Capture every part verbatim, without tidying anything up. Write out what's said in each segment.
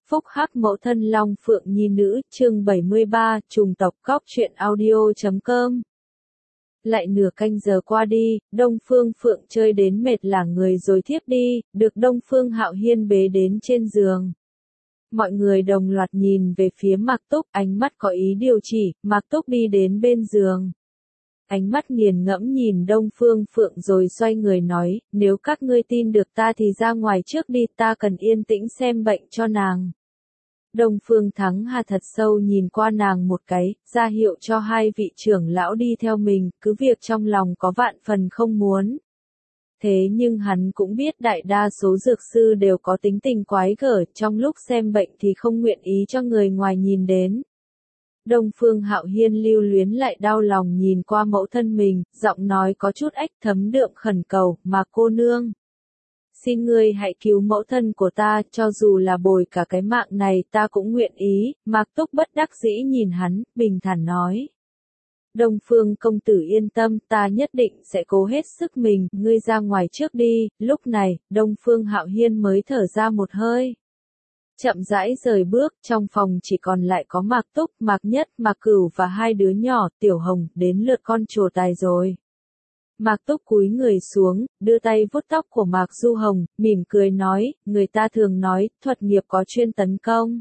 Phúc Hắc mẫu thân Long Phượng Nhi nữ, chương bảy mươi ba, trùng tộc. Góc truyện audio chấm com. Lại nửa canh giờ qua đi, Đông Phương Phượng chơi đến mệt lả người rồi thiếp đi, được Đông Phương Hạo Hiên bế đến trên giường. Mọi người đồng loạt nhìn về phía Mạc Túc, ánh mắt có ý điều chỉ, Mạc Túc đi đến bên giường. Ánh mắt nghiền ngẫm nhìn Đông Phương Phượng rồi xoay người nói, nếu các ngươi tin được ta thì ra ngoài trước đi, ta cần yên tĩnh xem bệnh cho nàng. Đông Phương Thắng Hà thật sâu nhìn qua nàng một cái, ra hiệu cho hai vị trưởng lão đi theo mình, cứ việc trong lòng có vạn phần không muốn. Thế nhưng hắn cũng biết đại đa số dược sư đều có tính tình quái gở, trong lúc xem bệnh thì không nguyện ý cho người ngoài nhìn đến. Đông Phương Hạo Hiên lưu luyến lại đau lòng nhìn qua mẫu thân mình, giọng nói có chút ách thấm đượm khẩn cầu, mà cô nương. Xin ngươi hãy cứu mẫu thân của ta, cho dù là bồi cả cái mạng này ta cũng nguyện ý. Mạc Túc bất đắc dĩ nhìn hắn, bình thản nói. Đông Phương công tử yên tâm, ta nhất định sẽ cố hết sức mình, ngươi ra ngoài trước đi. Lúc này, Đông Phương Hạo Hiên mới thở ra một hơi. Chậm rãi rời bước, trong phòng chỉ còn lại có Mạc Túc, Mạc Nhất, Mạc Cửu và hai đứa nhỏ, Tiểu Hồng, đến lượt con trồ tài rồi. Mạc Túc cúi người xuống, đưa tay vuốt tóc của Mạc Du Hồng, mỉm cười nói, người ta thường nói, thuật nghiệp có chuyên tấn công.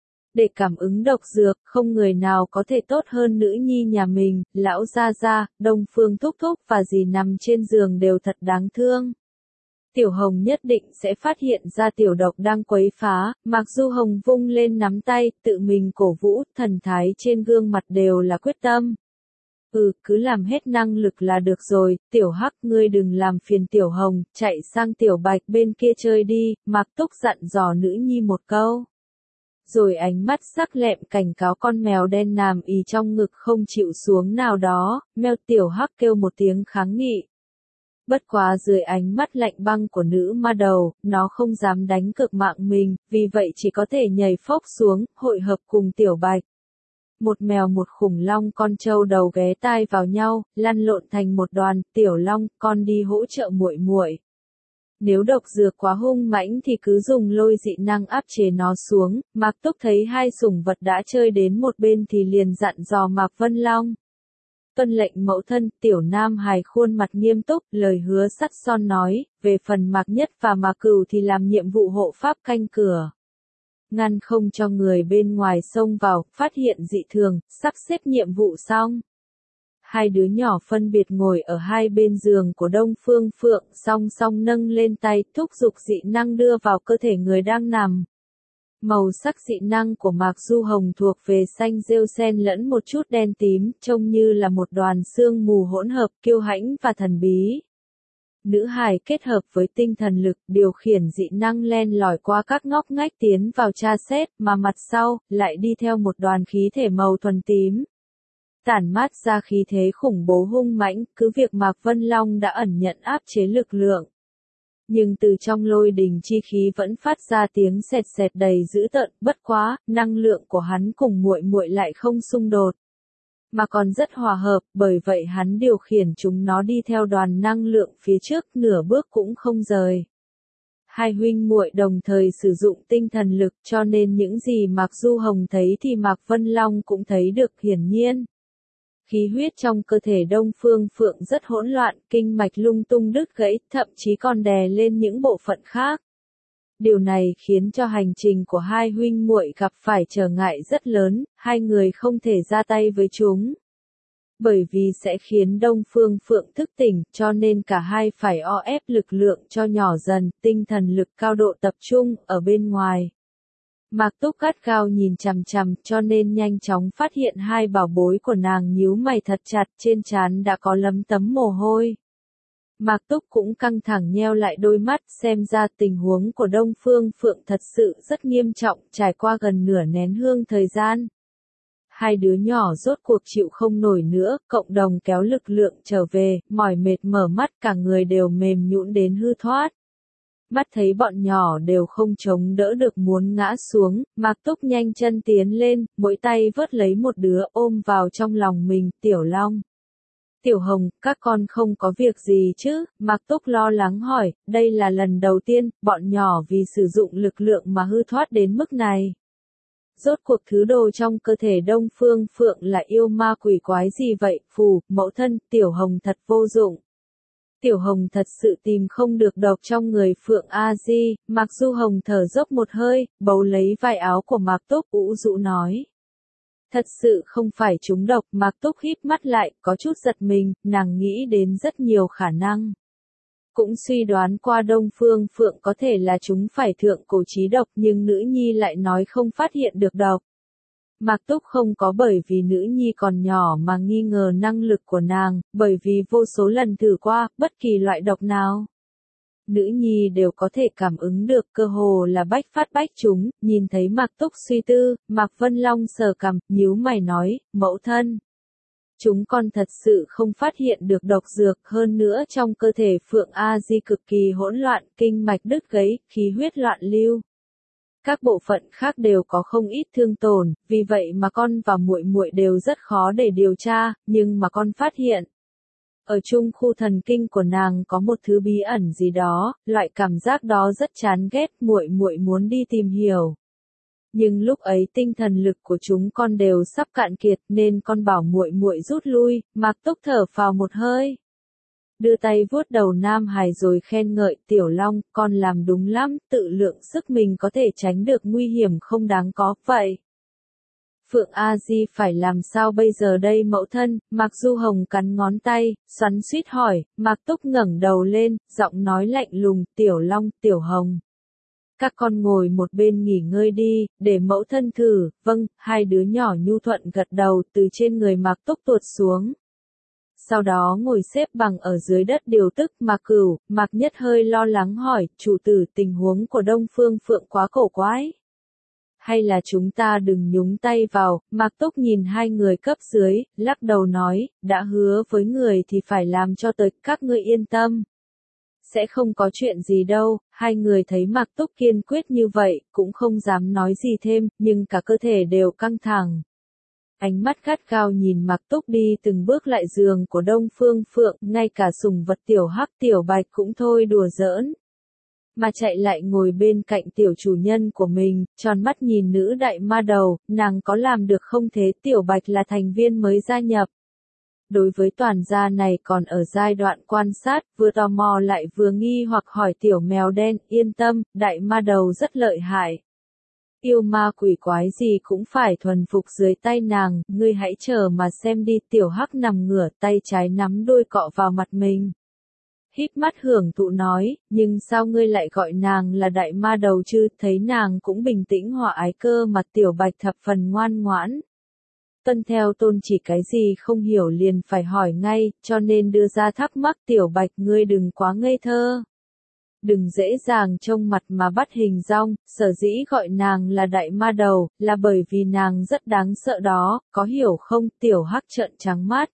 Để cảm ứng độc dược, không người nào có thể tốt hơn nữ nhi nhà mình, lão gia gia, Đông Phương Thúc Thúc và dì nằm trên giường đều thật đáng thương. Tiểu Hồng nhất định sẽ phát hiện ra tiểu độc đang quấy phá, Mạc Du Hồng vung lên nắm tay, tự mình cổ vũ, thần thái trên gương mặt đều là quyết tâm. Ừ, cứ làm hết năng lực là được rồi, Tiểu Hắc ngươi đừng làm phiền Tiểu Hồng, chạy sang Tiểu Bạch bên kia chơi đi, Mạc Túc dặn dò nữ nhi một câu. Rồi ánh mắt sắc lẹm cảnh cáo con mèo đen nằm ì trong ngực không chịu xuống nào đó, mèo Tiểu Hắc kêu một tiếng kháng nghị. Bất quá dưới ánh mắt lạnh băng của nữ ma đầu, nó không dám đánh cược mạng mình, vì vậy chỉ có thể nhảy phốc xuống, hội hợp cùng Tiểu Bạch. Một mèo một khủng long con trâu đầu ghé tai vào nhau, lăn lộn thành một đoàn, Tiểu Long, con đi hỗ trợ muội muội. Nếu độc dược quá hung mãnh thì cứ dùng lôi dị năng áp chế nó xuống. Mạc Túc thấy hai sủng vật đã chơi đến một bên thì liền dặn dò Mạc Vân Long. Tuân lệnh mẫu thân, Tiểu Nam hài khuôn mặt nghiêm túc, lời hứa sắt son nói, về phần Mạc Nhất và Mạc Cửu thì làm nhiệm vụ hộ pháp canh cửa. Ngăn không cho người bên ngoài xông vào, phát hiện dị thường, sắp xếp nhiệm vụ xong. Hai đứa nhỏ phân biệt ngồi ở hai bên giường của Đông Phương Phượng, song song nâng lên tay, thúc giục dị năng đưa vào cơ thể người đang nằm. Màu sắc dị năng của Mạc Du Hồng thuộc về xanh rêu xen lẫn một chút đen tím, trông như là một đoàn sương mù hỗn hợp, kiêu hãnh và thần bí. Nữ hài kết hợp với tinh thần lực, điều khiển dị năng len lỏi qua các ngóc ngách tiến vào tra xét, mà mặt sau, lại đi theo một đoàn khí thể màu thuần tím. Tản mát ra khí thế khủng bố hung mãnh, cứ việc Mạc Vân Long đã ẩn nhận áp chế lực lượng. Nhưng từ trong lôi đình chi khí vẫn phát ra tiếng sệt sệt đầy dữ tợn, bất quá, năng lượng của hắn cùng muội muội lại không xung đột. Mà còn rất hòa hợp, bởi vậy hắn điều khiển chúng nó đi theo đoàn năng lượng phía trước, nửa bước cũng không rời. Hai huynh muội đồng thời sử dụng tinh thần lực cho nên những gì Mạc Du Hồng thấy thì Mạc Vân Long cũng thấy được hiển nhiên. Khí huyết trong cơ thể Đông Phương Phượng rất hỗn loạn, kinh mạch lung tung đứt gãy, thậm chí còn đè lên những bộ phận khác. Điều này khiến cho hành trình của hai huynh muội gặp phải trở ngại rất lớn, hai người không thể ra tay với chúng. Bởi vì sẽ khiến Đông Phương Phượng thức tỉnh, cho nên cả hai phải o ép lực lượng cho nhỏ dần, tinh thần lực cao độ tập trung, ở bên ngoài. Mạc Túc gắt gao nhìn chằm chằm, cho nên nhanh chóng phát hiện hai bảo bối của nàng nhíu mày thật chặt, trên trán đã có lấm tấm mồ hôi. Mạc Túc cũng căng thẳng nheo lại đôi mắt, xem ra tình huống của Đông Phương Phượng thật sự rất nghiêm trọng, trải qua gần nửa nén hương thời gian. Hai đứa nhỏ rốt cuộc chịu không nổi nữa, cộng đồng kéo lực lượng trở về, mỏi mệt mở mắt cả người đều mềm nhũn đến hư thoát. Mắt thấy bọn nhỏ đều không chống đỡ được muốn ngã xuống, Mạc Túc nhanh chân tiến lên, mỗi tay vớt lấy một đứa ôm vào trong lòng mình, Tiểu Long. Tiểu Hồng, các con không có việc gì chứ? Mạc Túc lo lắng hỏi, đây là lần đầu tiên, bọn nhỏ vì sử dụng lực lượng mà hư thoát đến mức này. Rốt cuộc thứ đồ trong cơ thể Đông Phương Phượng là yêu ma quỷ quái gì vậy? Phù, mẫu thân, Tiểu Hồng thật vô dụng. Tiểu Hồng thật sự tìm không được độc trong người Phượng A Di. Mạc Du Hồng thở dốc một hơi, bấu lấy vai áo của Mạc Túc, ủ rũ nói. Thật sự không phải chúng độc. Mạc Túc híp mắt lại, có chút giật mình, nàng nghĩ đến rất nhiều khả năng. Cũng suy đoán qua Đông Phương Phượng có thể là chúng phải thượng cổ chí độc, nhưng nữ nhi lại nói không phát hiện được độc. Mạc Túc không có bởi vì nữ nhi còn nhỏ mà nghi ngờ năng lực của nàng, bởi vì vô số lần thử qua, bất kỳ loại độc nào. Nữ nhi đều có thể cảm ứng được, cơ hồ là bách phát bách chúng. Nhìn thấy Mạc Túc suy tư, Mạc Vân Long sờ cằm, nhíu mày nói, mẫu thân. Chúng con thật sự không phát hiện được độc dược, hơn nữa trong cơ thể Phượng A Di cực kỳ hỗn loạn, kinh mạch đứt gãy, khí huyết loạn lưu. Các bộ phận khác đều có không ít thương tổn, vì vậy mà con và muội muội đều rất khó để điều tra, nhưng mà con phát hiện. Ở trung khu thần kinh của nàng có một thứ bí ẩn gì đó, loại cảm giác đó rất chán ghét, muội muội muốn đi tìm hiểu. Nhưng lúc ấy tinh thần lực của chúng con đều sắp cạn kiệt nên con bảo muội muội rút lui. Mạc Túc thở phào một hơi. Đưa tay vuốt đầu Nam Hải rồi khen ngợi, Tiểu Long, con làm đúng lắm, tự lượng sức mình có thể tránh được nguy hiểm không đáng có, vậy. Phượng A Di phải làm sao bây giờ đây mẫu thân? Mạc Du Hồng cắn ngón tay, xoắn xuýt hỏi. Mạc Túc ngẩng đầu lên, giọng nói lạnh lùng, Tiểu Long, Tiểu Hồng. Các con ngồi một bên nghỉ ngơi đi, để mẫu thân thử. Vâng, hai đứa nhỏ nhu thuận gật đầu, từ trên người Mạc Túc tuột xuống. Sau đó ngồi xếp bằng ở dưới đất điều tức. Mạc Cửu, Mạc Nhất hơi lo lắng hỏi, chủ tử, tình huống của Đông Phương Phượng quá cổ quái. Hay là chúng ta đừng nhúng tay vào? Mạc Túc nhìn hai người cấp dưới, lắc đầu nói, đã hứa với người thì phải làm cho tới, các ngươi yên tâm. Sẽ không có chuyện gì đâu. Hai người thấy Mạc Túc kiên quyết như vậy, cũng không dám nói gì thêm, nhưng cả cơ thể đều căng thẳng. Ánh mắt gắt gao nhìn Mạc Túc đi từng bước lại giường của Đông Phương Phượng, ngay cả sùng vật Tiểu Hắc Tiểu Bạch cũng thôi đùa giỡn. Mà chạy lại ngồi bên cạnh tiểu chủ nhân của mình, tròn mắt nhìn nữ đại ma đầu, nàng có làm được không thế? Tiểu Bạch là thành viên mới gia nhập. Đối với toàn gia này còn ở giai đoạn quan sát, vừa tò mò lại vừa nghi hoặc hỏi tiểu mèo đen, yên tâm, đại ma đầu rất lợi hại. Yêu ma quỷ quái gì cũng phải thuần phục dưới tay nàng, ngươi hãy chờ mà xem đi. Tiểu Hắc nằm ngửa, tay trái nắm đuôi cọ vào mặt mình. Híp mắt hưởng thụ nói, nhưng sao ngươi lại gọi nàng là đại ma đầu chứ? Thấy nàng cũng bình tĩnh hòa ái cơ mà. Tiểu Bạch thập phần ngoan ngoãn. Tuân theo tôn chỉ, cái gì không hiểu liền phải hỏi ngay, cho nên đưa ra thắc mắc. Tiểu Bạch, ngươi đừng quá ngây thơ. Đừng dễ dàng trông mặt mà bắt hình dong. Sở dĩ gọi nàng là đại ma đầu, là bởi vì nàng rất đáng sợ đó, có hiểu không? Tiểu Hắc trợn trắng mắt.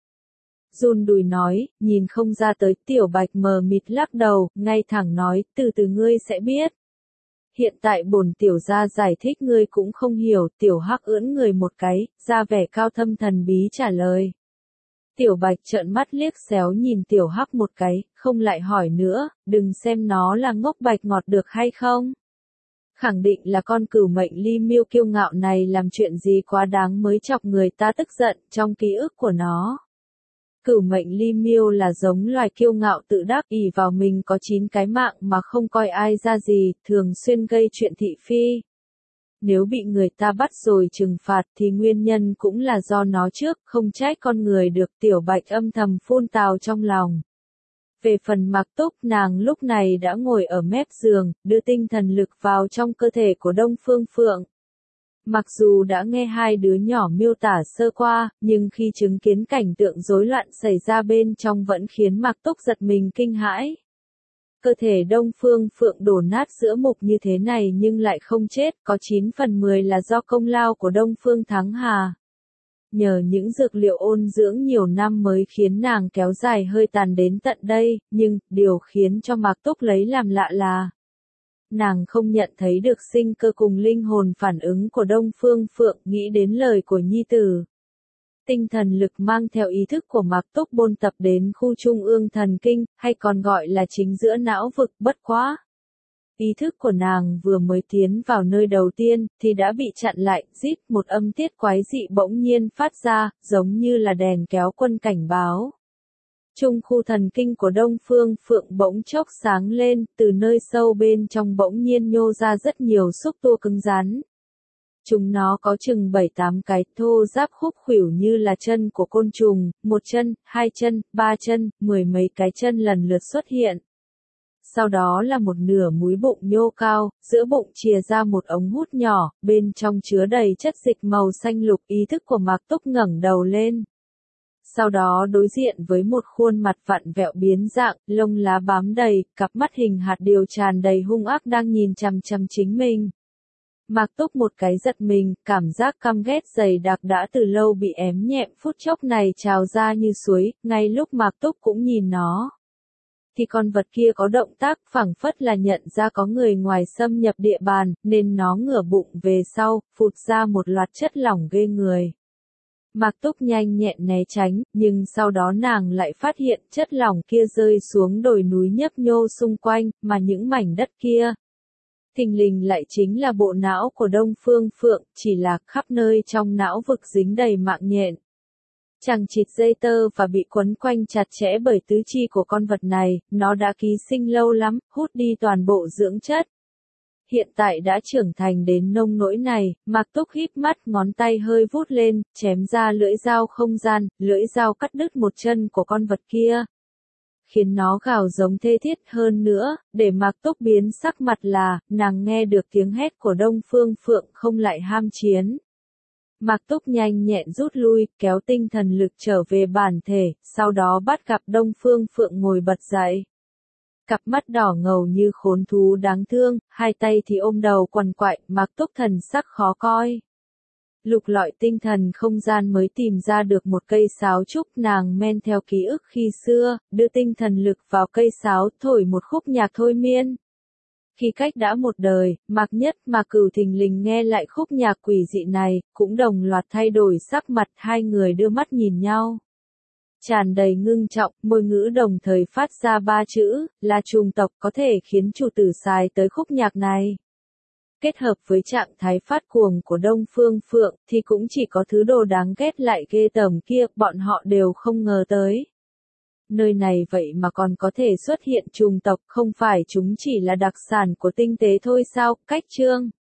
Run đùi nói, nhìn không ra tới. Tiểu Bạch mờ mịt lắc đầu, ngay thẳng nói, từ từ ngươi sẽ biết. Hiện tại bổn tiểu gia giải thích ngươi cũng không hiểu. Tiểu Hắc ưỡn người một cái, ra vẻ cao thâm thần bí trả lời. Tiểu Bạch trợn mắt liếc xéo nhìn Tiểu Hắc một cái, không lại hỏi nữa, đừng xem nó là ngốc bạch ngọt được hay không. Khẳng định là con cửu mệnh ly miêu kiêu ngạo này làm chuyện gì quá đáng mới chọc người ta tức giận. Trong ký ức của nó, cửu mệnh ly miêu là giống loài kiêu ngạo tự đắc, ỷ vào mình có chín cái mạng mà không coi ai ra gì, thường xuyên gây chuyện thị phi. Nếu bị người ta bắt rồi trừng phạt thì nguyên nhân cũng là do nó trước, không trách con người được. Tiểu Bạch âm thầm phun tào trong lòng. Về phần Mạc Túc, nàng lúc này đã ngồi ở mép giường, đưa tinh thần lực vào trong cơ thể của Đông Phương Phượng. Mặc dù đã nghe hai đứa nhỏ miêu tả sơ qua, nhưng khi chứng kiến cảnh tượng rối loạn xảy ra bên trong vẫn khiến Mạc Túc giật mình kinh hãi. Cơ thể Đông Phương Phượng đổ nát giữa mục như thế này nhưng lại không chết, có chín phần mười là do công lao của Đông Phương Thắng Hà. Nhờ những dược liệu ôn dưỡng nhiều năm mới khiến nàng kéo dài hơi tàn đến tận đây, nhưng, điều khiến cho Mạc Túc lấy làm lạ là nàng không nhận thấy được sinh cơ cùng linh hồn phản ứng của Đông Phương Phượng, nghĩ đến lời của nhi tử. Tinh thần lực mang theo ý thức của Mạc Túc bôn tập đến khu trung ương thần kinh, hay còn gọi là chính giữa não vực, bất quá. Ý thức của nàng vừa mới tiến vào nơi đầu tiên, thì đã bị chặn lại, rít một âm tiết quái dị bỗng nhiên phát ra, giống như là đèn kéo quân cảnh báo. Trung khu thần kinh của Đông Phương Phượng bỗng chốc sáng lên, từ nơi sâu bên trong bỗng nhiên nhô ra rất nhiều xúc tua cứng rắn. Chúng nó có chừng bảy tám cái thô ráp khúc khuỷu như là chân của côn trùng, một chân, hai chân, ba chân, mười mấy cái chân lần lượt xuất hiện. Sau đó là một nửa múi bụng nhô cao, giữa bụng chìa ra một ống hút nhỏ, bên trong chứa đầy chất dịch màu xanh lục. Ý thức của Mạc Túc ngẩng đầu lên. Sau đó đối diện với một khuôn mặt vặn vẹo biến dạng, lông lá bám đầy, cặp mắt hình hạt điều tràn đầy hung ác đang nhìn chằm chằm chính mình. Mạc Túc một cái giật mình, cảm giác căm ghét dày đặc đã từ lâu bị ém nhẹm phút chốc này trào ra như suối, ngay lúc Mạc Túc cũng nhìn nó. Thì con vật kia có động tác phảng phất là nhận ra có người ngoài xâm nhập địa bàn, nên nó ngửa bụng về sau, phụt ra một loạt chất lỏng ghê người. Mạc Túc nhanh nhẹn né tránh, nhưng sau đó nàng lại phát hiện chất lỏng kia rơi xuống đồi núi nhấp nhô xung quanh, mà những mảnh đất kia thình lình lại chính là bộ não của Đông Phương Phượng, chỉ là khắp nơi trong não vực dính đầy mạng nhện. Chằng chịt dây tơ và bị quấn quanh chặt chẽ bởi tứ chi của con vật này, nó đã ký sinh lâu lắm, hút đi toàn bộ dưỡng chất. Hiện tại đã trưởng thành đến nông nỗi này, Mạc Túc híp mắt, ngón tay hơi vút lên, chém ra lưỡi dao không gian, lưỡi dao cắt đứt một chân của con vật kia. Khiến nó gào giống thê thiết hơn nữa, để Mạc Túc biến sắc mặt là, nàng nghe được tiếng hét của Đông Phương Phượng không lại ham chiến. Mạc Túc nhanh nhẹn rút lui, kéo tinh thần lực trở về bản thể, sau đó bắt gặp Đông Phương Phượng ngồi bật dậy. Cặp mắt đỏ ngầu như khốn thú đáng thương, hai tay thì ôm đầu quằn quại, Mạc Túc thần sắc khó coi. Lục lọi tinh thần không gian mới tìm ra được một cây sáo trúc, nàng men theo ký ức khi xưa, đưa tinh thần lực vào cây sáo, thổi một khúc nhạc thôi miên. Khi cách đã một đời, Mạc Nhất mà Cửu thình lình nghe lại khúc nhạc quỷ dị này, cũng đồng loạt thay đổi sắc mặt, hai người đưa mắt nhìn nhau. Tràn đầy ngưng trọng, môi ngữ đồng thời phát ra ba chữ, là trùng tộc, có thể khiến chủ tử xài tới khúc nhạc này. Kết hợp với trạng thái phát cuồng của Đông Phương Phượng, thì cũng chỉ có thứ đồ đáng ghét lại ghê tởm kia, bọn họ đều không ngờ tới. Nơi này vậy mà còn có thể xuất hiện trùng tộc, không phải chúng chỉ là đặc sản của tinh tế thôi sao? Cách chương